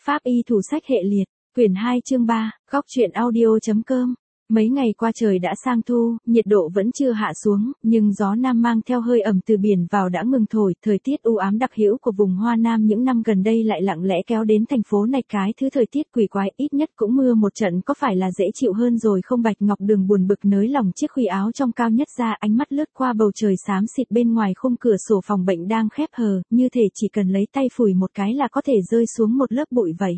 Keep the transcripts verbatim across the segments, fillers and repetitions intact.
Pháp y thủ sách hệ liệt, quyển hai chương ba, góc truyện audio.com. Mấy ngày qua trời đã sang thu, nhiệt độ vẫn chưa hạ xuống, nhưng gió nam mang theo hơi ẩm từ biển vào đã ngừng thổi, thời tiết u ám đặc hữu của vùng Hoa Nam những năm gần đây lại lặng lẽ kéo đến thành phố này cái thứ thời tiết quỷ quái, ít nhất cũng mưa một trận có phải là dễ chịu hơn rồi không. Bạch Ngọc Đường buồn bực nới lỏng chiếc khuy áo trong cao nhất ra, ánh mắt lướt qua bầu trời xám xịt bên ngoài khung cửa sổ phòng bệnh đang khép hờ, như thể chỉ cần lấy tay phủi một cái là có thể rơi xuống một lớp bụi vậy.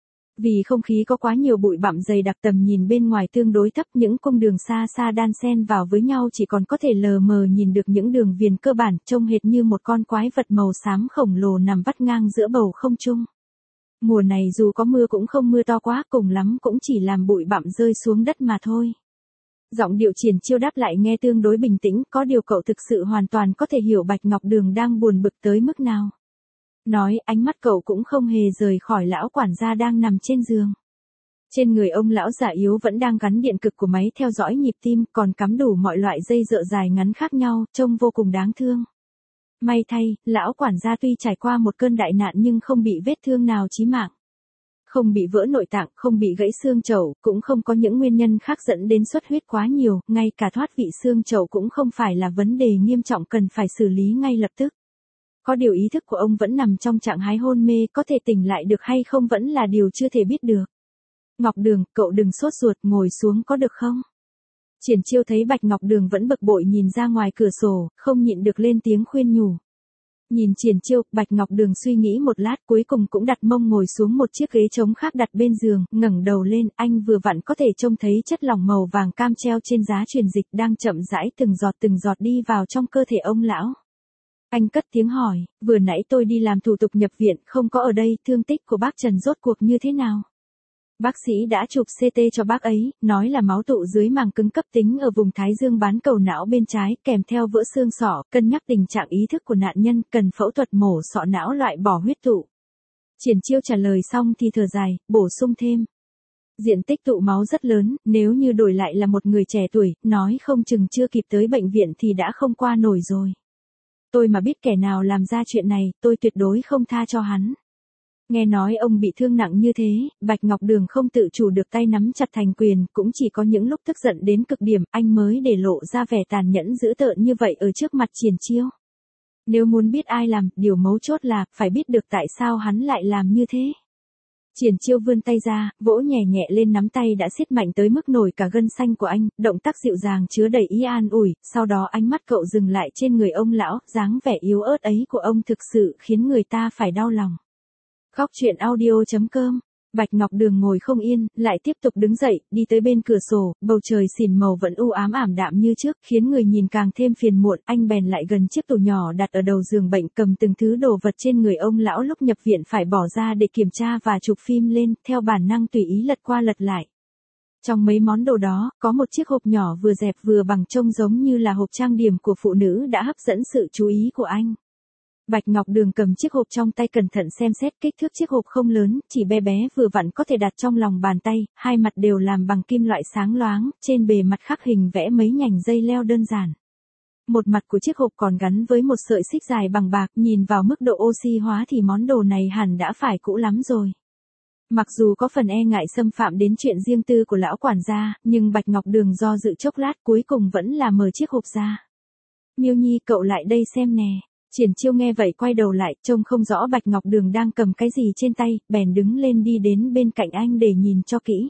Vì không khí có quá nhiều bụi bặm dày đặc, tầm nhìn bên ngoài tương đối thấp, những cung đường xa xa đan xen vào với nhau chỉ còn có thể lờ mờ nhìn được những đường viền cơ bản, trông hệt như một con quái vật màu xám khổng lồ nằm vắt ngang giữa bầu không trung. Mùa này dù có mưa cũng không mưa to quá, cùng lắm cũng chỉ làm bụi bặm rơi xuống đất mà thôi. Giọng điệu Triển Chiêu đáp lại nghe tương đối bình tĩnh, có điều cậu thực sự hoàn toàn có thể hiểu Bạch Ngọc Đường đang buồn bực tới mức nào. Nói, ánh mắt cậu cũng không hề rời khỏi lão quản gia đang nằm trên giường. Trên người ông lão già yếu vẫn đang gắn điện cực của máy theo dõi nhịp tim, còn cắm đủ mọi loại dây dợ dài ngắn khác nhau, trông vô cùng đáng thương. May thay, lão quản gia tuy trải qua một cơn đại nạn nhưng không bị vết thương nào chí mạng. Không bị vỡ nội tạng, không bị gãy xương chậu, cũng không có những nguyên nhân khác dẫn đến xuất huyết quá nhiều, ngay cả thoát vị xương chậu cũng không phải là vấn đề nghiêm trọng cần phải xử lý ngay lập tức. Có điều ý thức của ông vẫn nằm trong trạng thái hôn mê, có thể tỉnh lại được hay không vẫn là điều chưa thể biết được. Ngọc Đường, cậu đừng sốt ruột, ngồi xuống có được không? Triển Chiêu thấy Bạch Ngọc Đường vẫn bực bội nhìn ra ngoài cửa sổ, không nhịn được lên tiếng khuyên nhủ. Nhìn Triển Chiêu, Bạch Ngọc Đường suy nghĩ một lát cuối cùng cũng đặt mông ngồi xuống một chiếc ghế trống khác đặt bên giường, ngẩng đầu lên, anh vừa vặn có thể trông thấy chất lỏng màu vàng cam treo trên giá truyền dịch đang chậm rãi từng giọt từng giọt đi vào trong cơ thể ông lão. Anh cất tiếng hỏi, vừa nãy tôi đi làm thủ tục nhập viện, không có ở đây, thương tích của bác Trần rốt cuộc như thế nào? Bác sĩ đã chụp xê tê cho bác ấy, nói là máu tụ dưới màng cứng cấp tính ở vùng thái dương bán cầu não bên trái, kèm theo vỡ xương sọ, cân nhắc tình trạng ý thức của nạn nhân, cần phẫu thuật mổ sọ não loại bỏ huyết tụ. Triển Chiêu trả lời xong thì thở dài, bổ sung thêm. Diện tích tụ máu rất lớn, nếu như đổi lại là một người trẻ tuổi, nói không chừng chưa kịp tới bệnh viện thì đã không qua nổi rồi. Tôi mà biết kẻ nào làm ra chuyện này, tôi tuyệt đối không tha cho hắn. Nghe nói ông bị thương nặng như thế, Bạch Ngọc Đường không tự chủ được tay nắm chặt thành quyền, cũng chỉ có những lúc tức giận đến cực điểm, anh mới để lộ ra vẻ tàn nhẫn dữ tợn như vậy ở trước mặt Triển Chiêu. Nếu muốn biết ai làm, điều mấu chốt là, phải biết được tại sao hắn lại làm như thế. Triển Chiêu vươn tay ra, vỗ nhẹ nhẹ lên nắm tay đã siết mạnh tới mức nổi cả gân xanh của anh, động tác dịu dàng chứa đầy ý an ủi, sau đó ánh mắt cậu dừng lại trên người ông lão, dáng vẻ yếu ớt ấy của ông thực sự khiến người ta phải đau lòng. Góc truyện audio.com. Bạch Ngọc Đường ngồi không yên, lại tiếp tục đứng dậy, đi tới bên cửa sổ, bầu trời xỉn màu vẫn u ám ảm đạm như trước, khiến người nhìn càng thêm phiền muộn, anh bèn lại gần chiếc tủ nhỏ đặt ở đầu giường bệnh, cầm từng thứ đồ vật trên người ông lão lúc nhập viện phải bỏ ra để kiểm tra và chụp phim lên, theo bản năng tùy ý lật qua lật lại. Trong mấy món đồ đó, có một chiếc hộp nhỏ vừa dẹp vừa bằng trông giống như là hộp trang điểm của phụ nữ đã hấp dẫn sự chú ý của anh. Bạch Ngọc Đường cầm chiếc hộp trong tay cẩn thận xem xét, kích thước chiếc hộp không lớn, chỉ bé bé vừa vặn có thể đặt trong lòng bàn tay, hai mặt đều làm bằng kim loại sáng loáng, trên bề mặt khắc hình vẽ mấy nhành dây leo đơn giản. Một mặt của chiếc hộp còn gắn với một sợi xích dài bằng bạc, nhìn vào mức độ oxy hóa thì món đồ này hẳn đã phải cũ lắm rồi. Mặc dù có phần e ngại xâm phạm đến chuyện riêng tư của lão quản gia, nhưng Bạch Ngọc Đường do dự chốc lát cuối cùng vẫn là mở chiếc hộp ra. Miêu Nhi, cậu lại đây xem nè. Triển Chiêu nghe vậy quay đầu lại, trông không rõ Bạch Ngọc Đường đang cầm cái gì trên tay, bèn đứng lên đi đến bên cạnh anh để nhìn cho kỹ.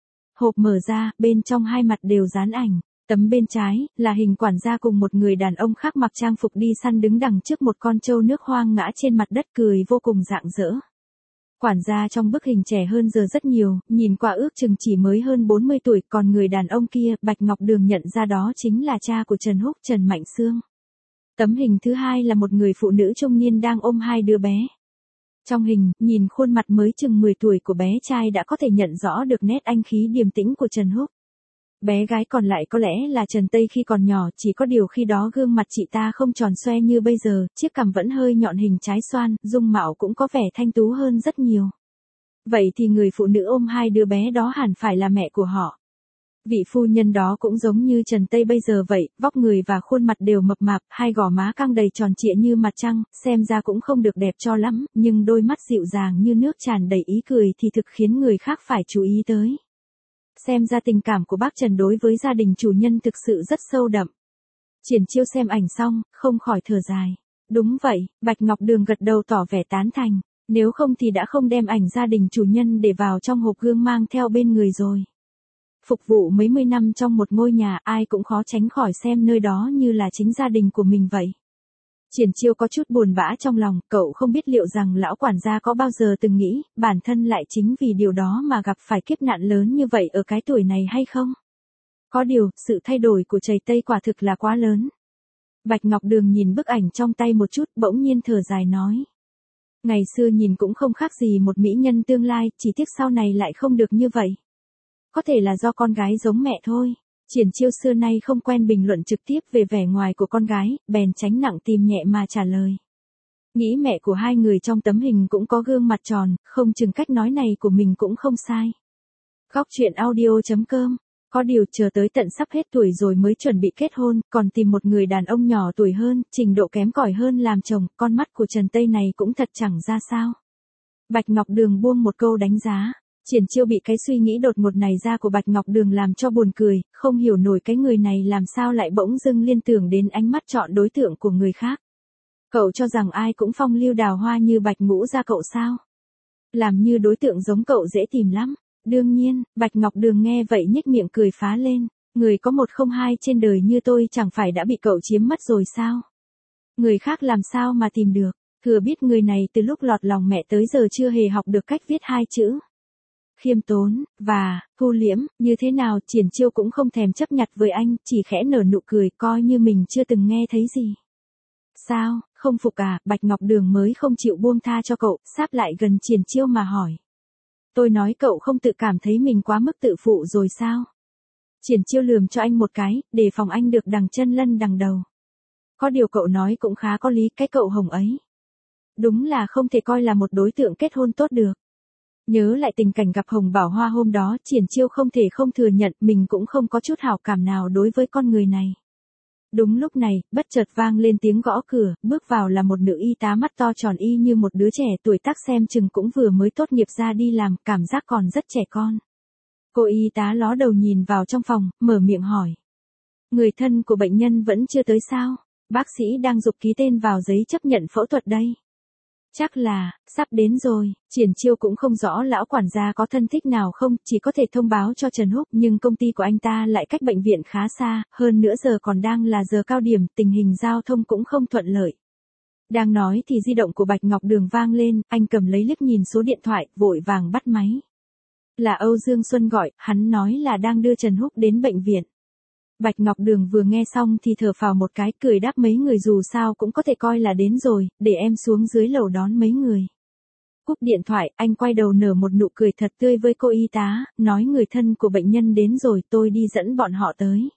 Hộp mở ra, bên trong hai mặt đều dán ảnh. Tấm bên trái, là hình quản gia cùng một người đàn ông khác mặc trang phục đi săn đứng đằng trước một con trâu nước hoang ngã trên mặt đất cười vô cùng rạng rỡ. Quản gia trong bức hình trẻ hơn giờ rất nhiều, nhìn qua ước chừng chỉ mới hơn bốn mươi tuổi, còn người đàn ông kia, Bạch Ngọc Đường nhận ra đó chính là cha của Trần Húc, Trần Mạnh Sương. Tấm hình thứ hai là một người phụ nữ trung niên đang ôm hai đứa bé. Trong hình, nhìn khuôn mặt mới chừng mười tuổi của bé trai đã có thể nhận rõ được nét anh khí điềm tĩnh của Trần Húc. Bé gái còn lại có lẽ là Trần Tây khi còn nhỏ, chỉ có điều khi đó gương mặt chị ta không tròn xoe như bây giờ, chiếc cằm vẫn hơi nhọn hình trái xoan, dung mạo cũng có vẻ thanh tú hơn rất nhiều. Vậy thì người phụ nữ ôm hai đứa bé đó hẳn phải là mẹ của họ. Vị phu nhân đó cũng giống như Trần Tây bây giờ vậy, vóc người và khuôn mặt đều mập mạp, hai gò má căng đầy tròn trịa như mặt trăng, xem ra cũng không được đẹp cho lắm, nhưng đôi mắt dịu dàng như nước tràn đầy ý cười thì thực khiến người khác phải chú ý tới. Xem ra tình cảm của bác Trần đối với gia đình chủ nhân thực sự rất sâu đậm. Triển Chiêu xem ảnh xong, không khỏi thở dài. Đúng vậy, Bạch Ngọc Đường gật đầu tỏ vẻ tán thành, nếu không thì đã không đem ảnh gia đình chủ nhân để vào trong hộp gương mang theo bên người rồi. Phục vụ mấy mươi năm trong một ngôi nhà, ai cũng khó tránh khỏi xem nơi đó như là chính gia đình của mình vậy. Triển Chiêu có chút buồn bã trong lòng, cậu không biết liệu rằng lão quản gia có bao giờ từng nghĩ, bản thân lại chính vì điều đó mà gặp phải kiếp nạn lớn như vậy ở cái tuổi này hay không? Có điều, sự thay đổi của Trầy Tây quả thực là quá lớn. Bạch Ngọc Đường nhìn bức ảnh trong tay một chút, bỗng nhiên thở dài nói. Ngày xưa nhìn cũng không khác gì một mỹ nhân tương lai, chỉ tiếc sau này lại không được như vậy. Có thể là do con gái giống mẹ thôi. Triển Chiêu xưa nay không quen bình luận trực tiếp về vẻ ngoài của con gái, bèn tránh nặng tìm nhẹ mà trả lời. Nghĩ mẹ của hai người trong tấm hình cũng có gương mặt tròn, không chừng cách nói này của mình cũng không sai. Góc truyện audio chấm com. Có điều chờ tới tận sắp hết tuổi rồi mới chuẩn bị kết hôn, còn tìm một người đàn ông nhỏ tuổi hơn, trình độ kém cỏi hơn làm chồng, con mắt của Trần Tây này cũng thật chẳng ra sao. Bạch Ngọc Đường buông một câu đánh giá. Triển Chiêu bị cái suy nghĩ đột ngột này ra của Bạch Ngọc Đường làm cho buồn cười, không hiểu nổi cái người này làm sao lại bỗng dưng liên tưởng đến ánh mắt chọn đối tượng của người khác. Cậu cho rằng ai cũng phong lưu đào hoa như Bạch Ngũ gia cậu sao? Làm như đối tượng giống cậu dễ tìm lắm. Đương nhiên, Bạch Ngọc Đường nghe vậy nhếch miệng cười phá lên, người có một không hai trên đời như tôi chẳng phải đã bị cậu chiếm mất rồi sao? Người khác làm sao mà tìm được, thừa biết người này từ lúc lọt lòng mẹ tới giờ chưa hề học được cách viết hai chữ. Khiêm tốn, và, thu liễm, như thế nào Triển Chiêu cũng không thèm chấp nhặt với anh, chỉ khẽ nở nụ cười coi như mình chưa từng nghe thấy gì. Sao, không phục à, Bạch Ngọc Đường mới không chịu buông tha cho cậu, sáp lại gần Triển Chiêu mà hỏi. Tôi nói cậu không tự cảm thấy mình quá mức tự phụ rồi sao? Triển Chiêu lườm cho anh một cái, để phòng anh được đằng chân lân đằng đầu. Có điều cậu nói cũng khá có lý, cái cậu Hồng ấy. Đúng là không thể coi là một đối tượng kết hôn tốt được. Nhớ lại tình cảnh gặp Hồng Bảo Hoa hôm đó, Triển Chiêu không thể không thừa nhận mình cũng không có chút hảo cảm nào đối với con người này. Đúng lúc này, bất chợt vang lên tiếng gõ cửa, bước vào là một nữ y tá mắt to tròn y như một đứa trẻ tuổi tác xem chừng cũng vừa mới tốt nghiệp ra đi làm, cảm giác còn rất trẻ con. Cô y tá ló đầu nhìn vào trong phòng, mở miệng hỏi. Người thân của bệnh nhân vẫn chưa tới sao? Bác sĩ đang giục ký tên vào giấy chấp nhận phẫu thuật đây. Chắc là, sắp đến rồi, Triển Chiêu cũng không rõ lão quản gia có thân thích nào không, chỉ có thể thông báo cho Trần Húc, nhưng công ty của anh ta lại cách bệnh viện khá xa, hơn nữa giờ còn đang là giờ cao điểm, tình hình giao thông cũng không thuận lợi. Đang nói thì di động của Bạch Ngọc Đường vang lên, anh cầm lấy liếc nhìn số điện thoại, vội vàng bắt máy. Là Âu Dương Xuân gọi, hắn nói là đang đưa Trần Húc đến bệnh viện. Bạch Ngọc Đường vừa nghe xong thì thở phào một cái, cười đáp mấy người dù sao cũng có thể coi là đến rồi, để em xuống dưới lầu đón mấy người. Cúp điện thoại, anh quay đầu nở một nụ cười thật tươi với cô y tá, nói người thân của bệnh nhân đến rồi, tôi đi dẫn bọn họ tới.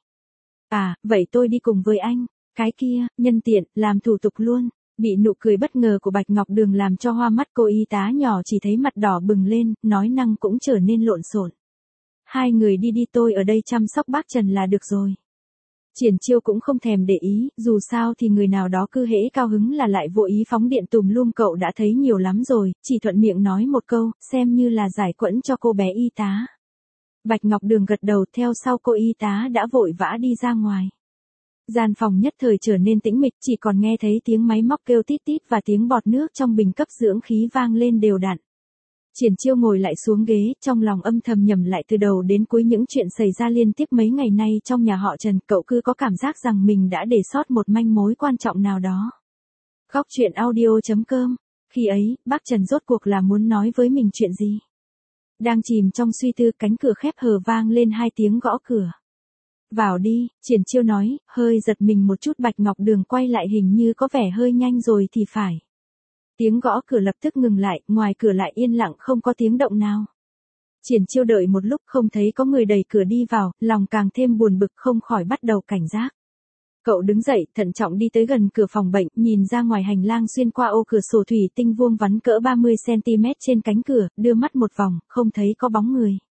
À, vậy tôi đi cùng với anh. Cái kia, nhân tiện, làm thủ tục luôn. Bị nụ cười bất ngờ của Bạch Ngọc Đường làm cho hoa mắt cô y tá nhỏ chỉ thấy mặt đỏ bừng lên, nói năng cũng trở nên lộn xộn. Hai người đi đi, tôi ở đây chăm sóc bác Trần là được rồi. Triển Chiêu cũng không thèm để ý, dù sao thì người nào đó cứ hễ cao hứng là lại vô ý phóng điện tùm lum, cậu đã thấy nhiều lắm rồi, chỉ thuận miệng nói một câu, xem như là giải quẫn cho cô bé y tá. Bạch Ngọc Đường gật đầu, theo sau cô y tá đã vội vã đi ra ngoài. Gian phòng nhất thời trở nên tĩnh mịch, chỉ còn nghe thấy tiếng máy móc kêu tít tít và tiếng bọt nước trong bình cấp dưỡng khí vang lên đều đặn. Triển Chiêu ngồi lại xuống ghế, trong lòng âm thầm nhẩm lại từ đầu đến cuối những chuyện xảy ra liên tiếp mấy ngày nay trong nhà họ Trần, cậu cứ có cảm giác rằng mình đã để sót một manh mối quan trọng nào đó. Góc truyện audio chấm com. Khi ấy, bác Trần rốt cuộc là muốn nói với mình chuyện gì? Đang chìm trong suy tư, cánh cửa khép hờ vang lên hai tiếng gõ cửa. Vào đi, Triển Chiêu nói, hơi giật mình một chút. Bạch Ngọc Đường quay lại, hình như có vẻ hơi nhanh rồi thì phải. Tiếng gõ cửa lập tức ngừng lại, ngoài cửa lại yên lặng không có tiếng động nào. Triển Chiêu đợi một lúc không thấy có người đẩy cửa đi vào, lòng càng thêm buồn bực, không khỏi bắt đầu cảnh giác. Cậu đứng dậy, thận trọng đi tới gần cửa phòng bệnh, nhìn ra ngoài hành lang xuyên qua ô cửa sổ thủy tinh vuông vắn cỡ ba mươi xăng ti mét trên cánh cửa, đưa mắt một vòng, không thấy có bóng người.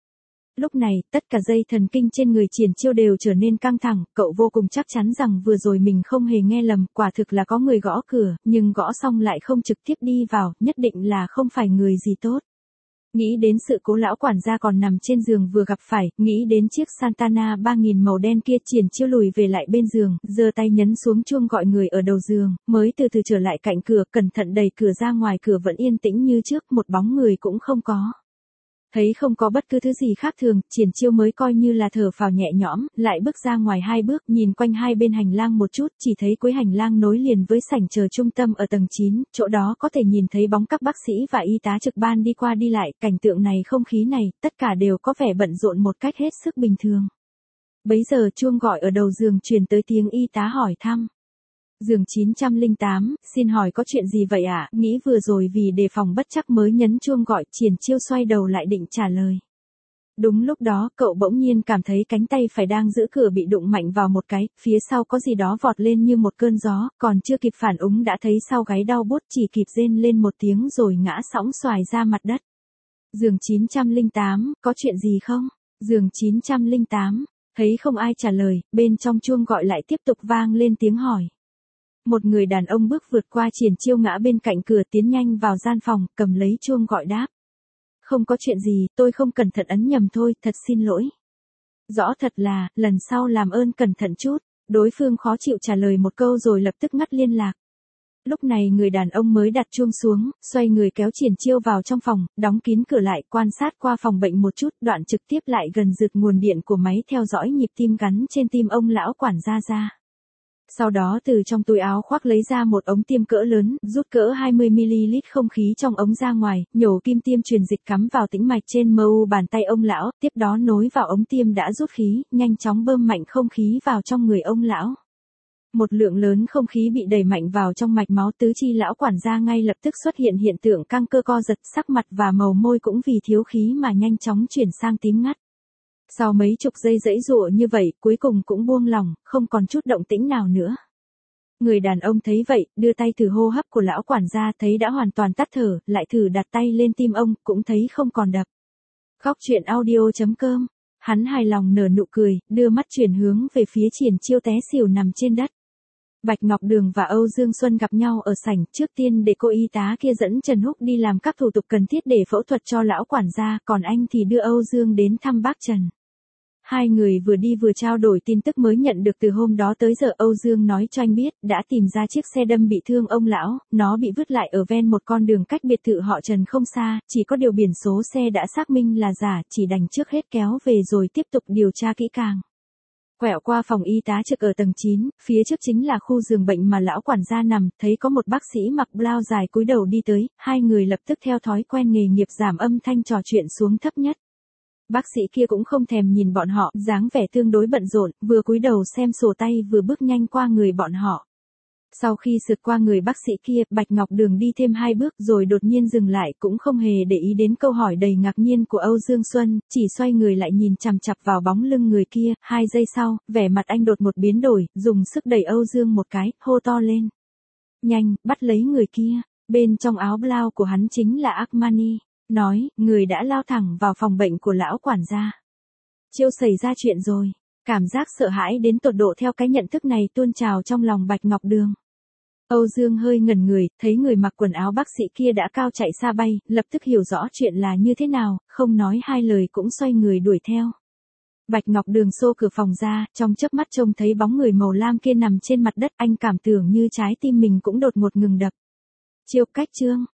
Lúc này, tất cả dây thần kinh trên người Triển Chiêu đều trở nên căng thẳng, cậu vô cùng chắc chắn rằng vừa rồi mình không hề nghe lầm, quả thực là có người gõ cửa, nhưng gõ xong lại không trực tiếp đi vào, nhất định là không phải người gì tốt. Nghĩ đến sự cố lão quản gia còn nằm trên giường vừa gặp phải, nghĩ đến chiếc Santana ba nghìn màu đen kia, Triển Chiêu lùi về lại bên giường, giơ tay nhấn xuống chuông gọi người ở đầu giường, mới từ từ trở lại cạnh cửa, cẩn thận đẩy cửa ra, ngoài cửa vẫn yên tĩnh như trước, một bóng người cũng không có. Thấy không có bất cứ thứ gì khác thường, Triển Chiêu mới coi như là thở phào nhẹ nhõm, lại bước ra ngoài hai bước, nhìn quanh hai bên hành lang một chút, chỉ thấy cuối hành lang nối liền với sảnh chờ trung tâm ở tầng chín, chỗ đó có thể nhìn thấy bóng các bác sĩ và y tá trực ban đi qua đi lại, cảnh tượng này, không khí này, tất cả đều có vẻ bận rộn một cách hết sức bình thường. Bấy giờ chuông gọi ở đầu giường truyền tới tiếng y tá hỏi thăm. Giường chín trăm lẻ tám, xin hỏi có chuyện gì vậy ạ? À? Nghĩ vừa rồi vì đề phòng bất trắc mới nhấn chuông gọi, Triển Chiêu xoay đầu lại định trả lời. Đúng lúc đó, cậu bỗng nhiên cảm thấy cánh tay phải đang giữ cửa bị đụng mạnh vào một cái, phía sau có gì đó vọt lên như một cơn gió, còn chưa kịp phản ứng đã thấy sau gáy đau buốt, chỉ kịp rên lên một tiếng rồi ngã sõng xoài ra mặt đất. Giường chín trăm lẻ tám, có chuyện gì không? Giường chín trăm lẻ tám, thấy không ai trả lời, bên trong chuông gọi lại tiếp tục vang lên tiếng hỏi. Một người đàn ông bước vượt qua Triển Chiêu ngã bên cạnh cửa, tiến nhanh vào gian phòng, cầm lấy chuông gọi đáp. Không có chuyện gì, tôi không cẩn thận ấn nhầm thôi, thật xin lỗi. Rõ thật là, lần sau làm ơn cẩn thận chút. Đối phương khó chịu trả lời một câu rồi lập tức ngắt liên lạc. Lúc này người đàn ông mới đặt chuông xuống, xoay người kéo Triển Chiêu vào trong phòng, đóng kín cửa lại, quan sát qua phòng bệnh một chút, đoạn trực tiếp lại gần giật nguồn điện của máy theo dõi nhịp tim gắn trên tim ông lão quản gia ra. Sau đó từ trong túi áo khoác lấy ra một ống tiêm cỡ lớn, rút cỡ hai mươi mi-li-lít không khí trong ống ra ngoài, nhổ kim tiêm truyền dịch cắm vào tĩnh mạch trên mờ u bàn tay ông lão, tiếp đó nối vào ống tiêm đã rút khí, nhanh chóng bơm mạnh không khí vào trong người ông lão. Một lượng lớn không khí bị đẩy mạnh vào trong mạch máu, tứ chi lão quản gia ngay lập tức xuất hiện hiện tượng căng cơ co giật, sắc mặt và màu môi cũng vì thiếu khí mà nhanh chóng chuyển sang tím ngắt. Sau mấy chục giây giãy giụa như vậy, cuối cùng cũng buông lỏng, không còn chút động tĩnh nào nữa. Người đàn ông thấy vậy, đưa tay thử hô hấp của lão quản gia, thấy đã hoàn toàn tắt thở, lại thử đặt tay lên tim ông, cũng thấy không còn đập. Khóc chuyện audio chấm com, hắn hài lòng nở nụ cười, đưa mắt chuyển hướng về phía Triển Chiêu té xỉu nằm trên đất. Bạch Ngọc Đường và Âu Dương Xuân gặp nhau ở sảnh, trước tiên để cô y tá kia dẫn Trần Húc đi làm các thủ tục cần thiết để phẫu thuật cho lão quản gia, còn anh thì đưa Âu Dương đến thăm bác Trần. Hai người vừa đi vừa trao đổi tin tức mới nhận được từ hôm đó tới giờ. Âu Dương nói cho anh biết, đã tìm ra chiếc xe đâm bị thương ông lão, nó bị vứt lại ở ven một con đường cách biệt thự họ Trần không xa, chỉ có điều biển số xe đã xác minh là giả, chỉ đành trước hết kéo về rồi tiếp tục điều tra kỹ càng. Quẹo qua phòng y tá trực ở tầng chín, phía trước chính là khu giường bệnh mà lão quản gia nằm, thấy có một bác sĩ mặc blau dài cúi đầu đi tới, hai người lập tức theo thói quen nghề nghiệp giảm âm thanh trò chuyện xuống thấp nhất. Bác sĩ kia cũng không thèm nhìn bọn họ, dáng vẻ tương đối bận rộn, vừa cúi đầu xem sổ tay vừa bước nhanh qua người bọn họ. Sau khi sượt qua người bác sĩ kia, Bạch Ngọc Đường đi thêm hai bước rồi đột nhiên dừng lại, cũng không hề để ý đến câu hỏi đầy ngạc nhiên của Âu Dương Xuân, chỉ xoay người lại nhìn chằm chằm vào bóng lưng người kia. Hai giây sau, vẻ mặt anh đột một biến đổi, dùng sức đẩy Âu Dương một cái, hô to lên. Nhanh, bắt lấy người kia. Bên trong áo blau của hắn chính là Armani. Nói, người đã lao thẳng vào phòng bệnh của lão quản gia. Chiêu xảy ra chuyện rồi. Cảm giác sợ hãi đến tột độ theo cái nhận thức này tuôn trào trong lòng Bạch Ngọc Đường. Âu Dương hơi ngẩn người, thấy người mặc quần áo bác sĩ kia đã cao chạy xa bay, lập tức hiểu rõ chuyện là như thế nào, không nói hai lời cũng xoay người đuổi theo. Bạch Ngọc Đường xô cửa phòng ra, trong chớp mắt trông thấy bóng người màu lam kia nằm trên mặt đất, anh cảm tưởng như trái tim mình cũng đột ngột ngừng đập. Chiêu cách chương.